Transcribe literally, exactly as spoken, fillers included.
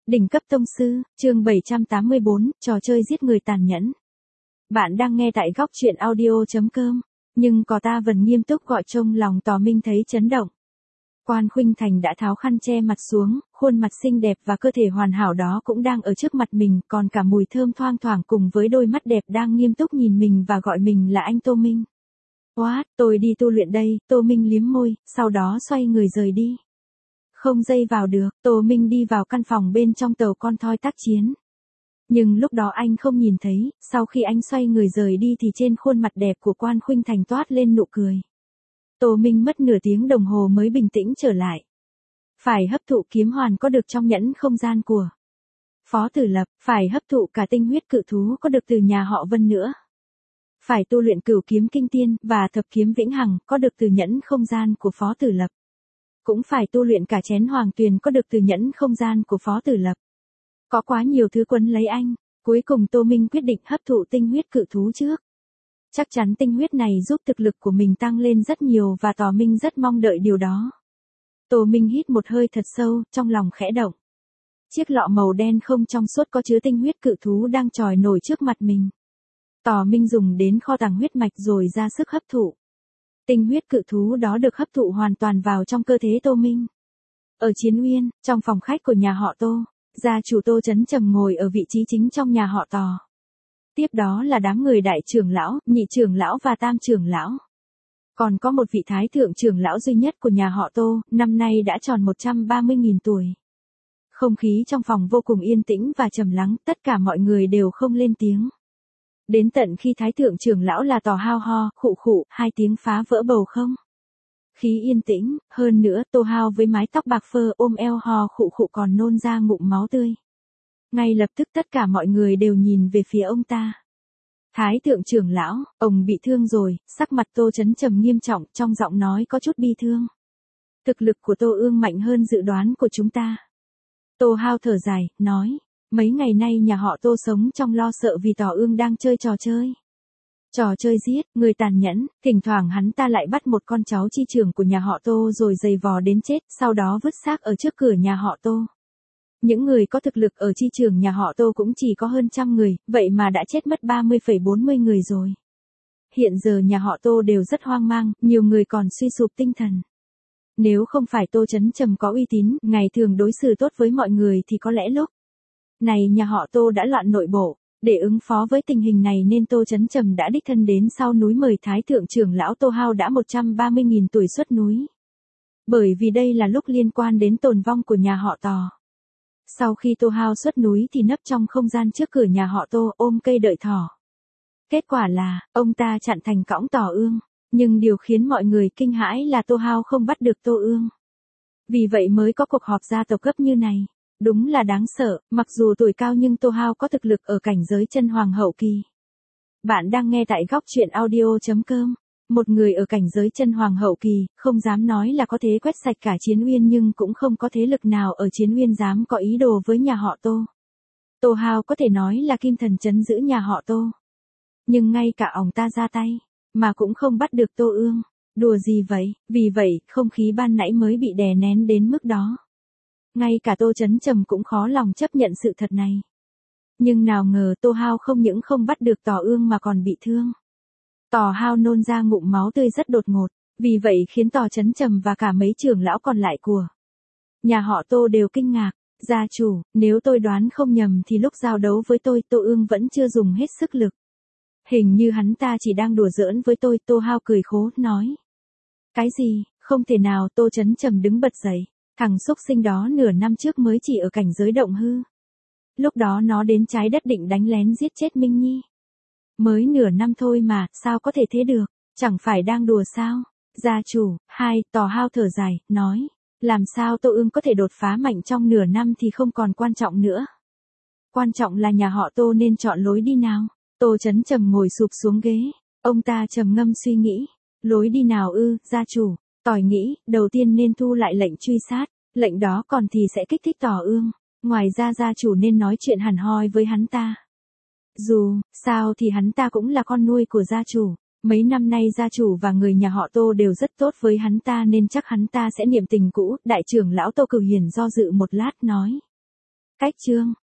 Đỉnh cấp tông sư, chương bảy trăm tám mươi bốn, trò chơi giết người tàn nhẫn. Bạn đang nghe tại góc truyện audio.com, nhưng có ta vẫn nghiêm túc gọi trông lòng Tò Minh thấy chấn động. Quan Khuynh Thành đã tháo khăn che mặt xuống, khuôn mặt xinh đẹp và cơ thể hoàn hảo đó cũng đang ở trước mặt mình, còn cả mùi thơm thoang thoảng cùng với đôi mắt đẹp đang nghiêm túc nhìn mình và gọi mình là anh Tô Minh. What, tôi đi tu luyện đây, Tô Minh liếm môi, sau đó xoay người rời đi. Không dây vào được, Tô Minh đi vào căn phòng bên trong tàu con thoi tác chiến. Nhưng lúc đó anh không nhìn thấy, sau khi anh xoay người rời đi thì trên khuôn mặt đẹp của Quan Khuynh Thành toát lên nụ cười. Tô Minh mất nửa tiếng đồng hồ mới bình tĩnh trở lại. Phải hấp thụ kiếm hoàn có được trong nhẫn không gian của Phó Tử Lập, phải hấp thụ cả tinh huyết cự thú có được từ nhà họ Vân nữa. Phải tu luyện cửu kiếm kinh tiên và thập kiếm vĩnh hằng có được từ nhẫn không gian của Phó Tử Lập. Cũng phải tu luyện cả chén hoàng tuyền có được từ nhẫn không gian của Phó Tử Lập. Có quá nhiều thứ quấn lấy anh, cuối cùng Tô Minh quyết định hấp thụ tinh huyết cự thú trước. Chắc chắn tinh huyết này giúp thực lực của mình tăng lên rất nhiều và Tò Minh rất mong đợi điều đó. Tô Minh hít một hơi thật sâu, trong lòng khẽ động. Chiếc lọ màu đen không trong suốt có chứa tinh huyết cự thú đang trồi nổi trước mặt mình. Tò Minh dùng đến kho tàng huyết mạch rồi ra sức hấp thụ. Tinh huyết cự thú đó được hấp thụ hoàn toàn vào trong cơ thể Tô Minh. Ở Chiến Uyên, trong phòng khách của nhà họ Tô, gia chủ Tô Chấn Trầm ngồi ở vị trí chính trong nhà họ Tò. Tiếp đó là đám người đại trưởng lão, nhị trưởng lão và tam trưởng lão. Còn có một vị thái thượng trưởng lão duy nhất của nhà họ Tô, năm nay đã tròn một trăm ba mươi nghìn tuổi. Không khí trong phòng vô cùng yên tĩnh và trầm lắng, tất cả mọi người đều không lên tiếng. Đến tận khi thái thượng trưởng lão là Tò Hao ho, khụ khụ, hai tiếng phá vỡ bầu không. Khí yên tĩnh, hơn nữa Tô Hao với mái tóc bạc phơ ôm eo ho khụ khụ còn nôn ra ngụm máu tươi. Ngay lập tức tất cả mọi người đều nhìn về phía ông ta. Thái thượng trưởng lão, ông bị thương rồi, sắc mặt Tô Chấn Trầm nghiêm trọng, trong giọng nói có chút bi thương. Thực lực của Tô Ương mạnh hơn dự đoán của chúng ta. Tô Hao thở dài, nói. Mấy ngày nay nhà họ Tô sống trong lo sợ vì Tò Ương đang chơi trò chơi. Trò chơi giết, người tàn nhẫn, thỉnh thoảng hắn ta lại bắt một con cháu chi trưởng của nhà họ Tô rồi giày vò đến chết, sau đó vứt xác ở trước cửa nhà họ Tô. Những người có thực lực ở chi trưởng nhà họ Tô cũng chỉ có hơn trăm người, vậy mà đã chết mất ba mươi phẩy bốn mươi người rồi. Hiện giờ nhà họ Tô đều rất hoang mang, nhiều người còn suy sụp tinh thần. Nếu không phải Tô Chấn Trầm có uy tín, ngày thường đối xử tốt với mọi người thì có lẽ lúc này nhà họ Tô đã loạn nội bộ. Để ứng phó với tình hình này nên Tô Chấn Trầm đã đích thân đến sau núi mời Thái thượng trưởng lão Tô Hao đã một trăm ba mươi nghìn tuổi xuất núi. Bởi vì đây là lúc liên quan đến tồn vong của nhà họ Tò. Sau khi Tô Hao xuất núi thì nấp trong không gian trước cửa nhà họ Tô ôm cây đợi thỏ. Kết quả là, ông ta chặn thành cõng Tò Ương. Nhưng điều khiến mọi người kinh hãi là Tô Hao không bắt được Tô Ương. Vì vậy mới có cuộc họp gia tộc cấp như này. Đúng là đáng sợ, mặc dù tuổi cao nhưng Tô Hao có thực lực ở cảnh giới chân hoàng hậu kỳ. Bạn đang nghe tại góc truyện audio.com. Một người ở cảnh giới chân hoàng hậu kỳ, không dám nói là có thể quét sạch cả Chiến Uyên nhưng cũng không có thế lực nào ở Chiến Uyên dám có ý đồ với nhà họ Tô. Tô Hao có thể nói là kim thần trấn giữ nhà họ Tô. Nhưng ngay cả ông ta ra tay, mà cũng không bắt được Tô Ương. Đùa gì vậy, vì vậy, không khí ban nãy mới bị đè nén đến mức đó. Ngay cả Tô Chấn Trầm cũng khó lòng chấp nhận sự thật này. Nhưng nào ngờ Tô Hao không những không bắt được Tò Ương mà còn bị thương. Tò Hao nôn ra ngụm máu tươi rất đột ngột, vì vậy khiến Tò Chấn Trầm và cả mấy trưởng lão còn lại của nhà họ Tô đều kinh ngạc. Gia chủ, nếu tôi đoán không nhầm thì lúc giao đấu với tôi Tô Ương vẫn chưa dùng hết sức lực. Hình như hắn ta chỉ đang đùa giỡn với tôi. Tô Hao cười khố, nói. Cái gì, không thể nào. Tô Chấn Trầm đứng bật dậy. Thằng xúc sinh đó nửa năm trước mới chỉ ở cảnh giới động hư. Lúc đó nó đến trái đất định đánh lén giết chết Minh Nhi. Mới nửa năm thôi mà, sao có thể thế được, chẳng phải đang đùa sao? Gia chủ, hai, Tò Hao thở dài, nói. Làm sao Tô Ương có thể đột phá mạnh trong nửa năm thì không còn quan trọng nữa. Quan trọng là nhà họ Tô nên chọn lối đi nào. Tô Chấn Trầm ngồi sụp xuống ghế. Ông ta trầm ngâm suy nghĩ. Lối đi nào ư, gia chủ? Tỏi nghĩ, đầu tiên nên thu lại lệnh truy sát, lệnh đó còn thì sẽ kích thích Tò Ương, ngoài ra gia chủ nên nói chuyện hẳn hoi với hắn ta. Dù, sao thì hắn ta cũng là con nuôi của gia chủ, mấy năm nay gia chủ và người nhà họ Tô đều rất tốt với hắn ta nên chắc hắn ta sẽ niệm tình cũ. Đại trưởng lão Tô Cửu Hiền do dự một lát nói. Cách chương